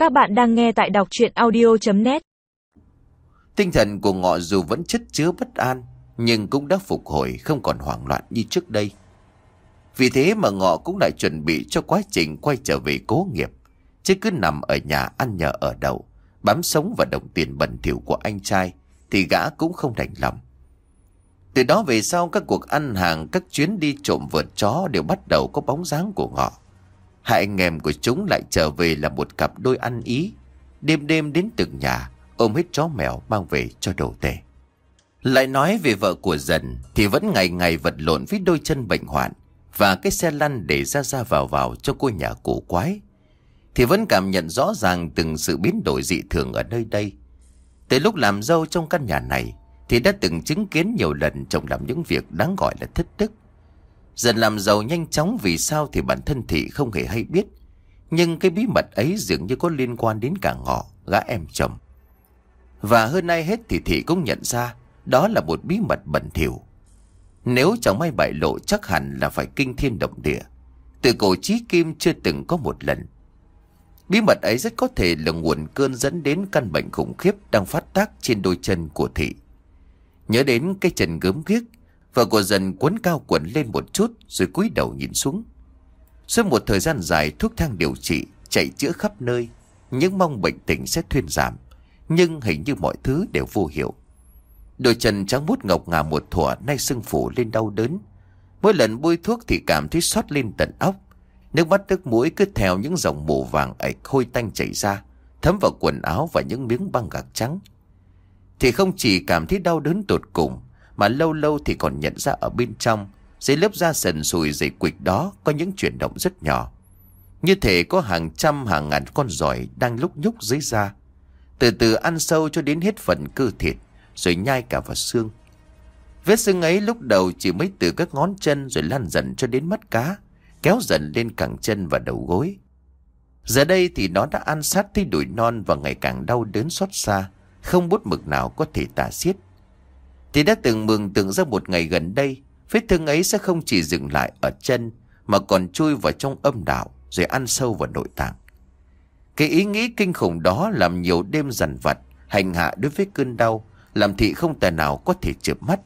Các bạn đang nghe tại đọc truyện audio.net. Tinh thần của Ngọ dù vẫn chất chứa bất an, nhưng cũng đã phục hồi, không còn hoảng loạn như trước đây. Vì thế mà Ngọ cũng lại chuẩn bị cho quá trình quay trở về cố nghiệp, chứ cứ nằm ở nhà ăn nhờ ở đậu, bám sống vào đồng tiền bẩn thỉu của anh trai thì gã cũng không đành lòng. Từ đó về sau, các cuộc ăn hàng, các chuyến đi trộm vượt chó đều bắt đầu có bóng dáng của Ngọ. Hai anh em của chúng lại trở về là một cặp đôi ăn ý, đêm đêm đến từng nhà ôm hết chó mèo mang về cho đồ tể. Lại nói về vợ của Dần thì vẫn ngày ngày vật lộn với đôi chân bệnh hoạn và cái xe lăn để ra vào cho ngôi nhà cổ quái, thì vẫn cảm nhận rõ ràng từng sự biến đổi dị thường ở nơi đây. Từ lúc làm dâu trong căn nhà này thì đã từng chứng kiến nhiều lần chồng làm những việc đáng gọi là thất đức. Dần làm giàu nhanh chóng vì sao thì bản thân Thị không hề hay biết, nhưng cái bí mật ấy dường như có liên quan đến cả Ngọ, gã em chồng. Và hơn ai hết thì Thị cũng nhận ra đó là một bí mật bẩn thỉu. Nếu chẳng may bại lộ chắc hẳn là phải kinh thiên động địa, từ cổ chí kim chưa từng có một lần. Bí mật ấy rất có thể là nguồn cơn dẫn đến căn bệnh khủng khiếp đang phát tác trên đôi chân của Thị. Nhớ đến cái chân gớm ghiếc, vợ của Dần cuốn cao quần lên một chút rồi cúi đầu nhìn xuống. Suốt một thời gian dài thuốc thang điều trị, chạy chữa khắp nơi, những mong bệnh tình sẽ thuyên giảm, nhưng hình như mọi thứ đều vô hiệu. Đôi chân trắng muốt ngọc ngà một thuở nay sưng phù lên đau đớn. Mỗi lần bôi thuốc thì cảm thấy xót lên tận óc. Nước mắt nước mũi cứ theo những dòng mồ vàng ạch hôi tanh chảy ra, thấm vào quần áo và những miếng băng gạc trắng. Thì không chỉ cảm thấy đau đớn tột cùng, mà lâu lâu thì còn nhận ra ở bên trong, dưới lớp da sần sùi dày quịch đó có những chuyển động rất nhỏ. Như thể có hàng trăm hàng ngàn con giỏi đang lúc nhúc dưới da, từ từ ăn sâu cho đến hết phần cơ thịt, rồi nhai cả vào xương. Vết sưng ấy lúc đầu chỉ mới từ các ngón chân rồi lan dần cho đến mắt cá, kéo dần lên cẳng chân và đầu gối. Giờ đây thì nó đã ăn sát tới đùi non và ngày càng đau đớn xót xa, không bút mực nào có thể tả xiết. Thì đã từng mường tượng ra một ngày gần đây, vết thương ấy sẽ không chỉ dừng lại ở chân mà còn chui vào trong âm đạo rồi ăn sâu vào nội tạng. Cái ý nghĩ kinh khủng đó làm nhiều đêm dằn vặt, hành hạ đối với cơn đau, làm Thị không tài nào có thể chợp mắt.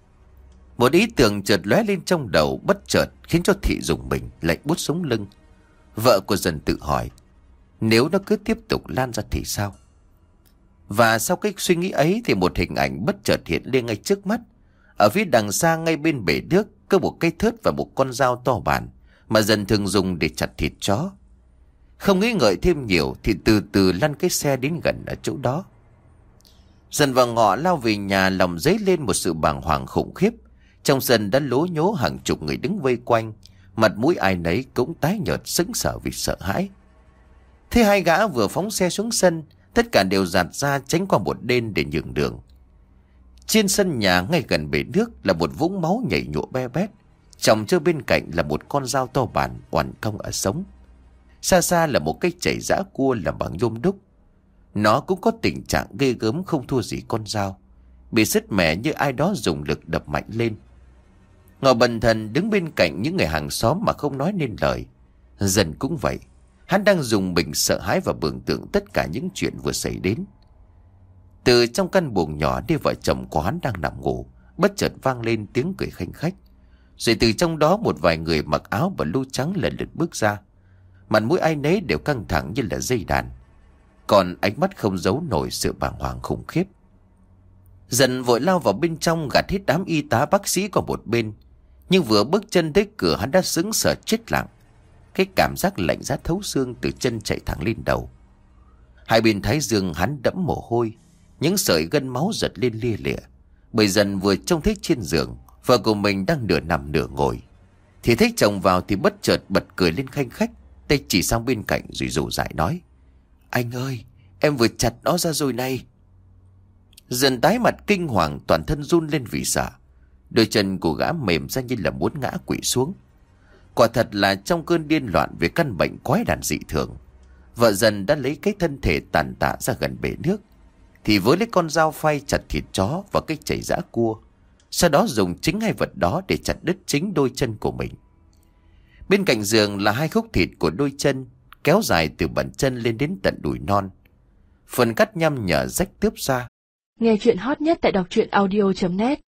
Một ý tưởng chợt lóe lên trong đầu bất chợt khiến cho Thị rùng mình, lạnh buốt sống lưng. Vợ của Dần tự hỏi, nếu nó cứ tiếp tục lan ra thì sao? Và sau cái suy nghĩ ấy thì một hình ảnh bất chợt hiện lên ngay trước mắt. Ở phía đằng xa ngay bên bể nước có một cây thớt và một con dao to bản mà Dần thường dùng để chặt thịt chó. Không nghĩ ngợi thêm nhiều thì từ từ lăn cái xe đến gần ở chỗ đó. Dần và Ngọ lao về nhà, lòng dấy lên một sự bàng hoàng khủng khiếp. Trong sân đã lố nhố hàng chục người đứng vây quanh, mặt mũi ai nấy cũng tái nhợt sững sờ vì sợ hãi. Thế hai gã vừa phóng xe xuống sân, tất cả đều dạt ra tránh qua một bên để nhường đường. Trên sân nhà ngay gần bể nước là một vũng máu nhảy nhụa be bét, chồng trước bên cạnh là một con dao to bản oằn cong ở sống. Xa xa là một cái chảy giã cua làm bằng nhôm đúc. Nó cũng có tình trạng ghê gớm không thua gì con dao, bị sứt mẻ như ai đó dùng lực đập mạnh lên. Ngọ bần thần đứng bên cạnh những người hàng xóm mà không nói nên lời. Dần cũng vậy, hắn đang dùng mình sợ hãi và mường tượng tất cả những chuyện vừa xảy đến. Từ trong căn buồng nhỏ nơi vợ chồng của hắn đang nằm ngủ, bất chợt vang lên tiếng cười khanh khách. Rồi từ trong đó một vài người mặc áo blue trắng lần lượt bước ra. Mặt mũi ai nấy đều căng thẳng như là dây đàn, còn ánh mắt không giấu nổi sự bàng hoàng khủng khiếp. Dần vội lao vào bên trong gạt hết đám y tá bác sĩ qua một bên, nhưng vừa bước chân tới cửa hắn đã sững sờ chết lặng. Cái cảm giác lạnh giá thấu xương từ chân chạy thẳng lên đầu. Hai bên thái dương hắn đẫm mồ hôi, những sợi gân máu giật lên lia lịa. Bởi Dần vừa trông thấy trên giường vợ của mình đang nửa nằm nửa ngồi, thì thấy chồng vào thì bất chợt bật cười lên khanh khách, tay chỉ sang bên cạnh rồi rủ rãi nói, anh ơi, em vừa chặt nó ra rồi này. Dần tái mặt kinh hoàng, toàn thân run lên vì sợ. Đôi chân của gã mềm ra như là muốn ngã quỵ xuống. Quả thật là trong cơn điên loạn về căn bệnh quái đản dị thường, vợ Dần đã lấy cái thân thể tàn tạ ra gần bể nước, thì với lấy con dao phay chặt thịt chó và cái chảy giã cua, sau đó dùng chính hai vật đó để chặt đứt chính đôi chân của mình. Bên cạnh giường là hai khúc thịt của đôi chân, kéo dài từ bàn chân lên đến tận đùi non. Phần cắt nhăm nhở rách tướp ra. Nghe chuyện hot nhất tại đọc truyện audio.net.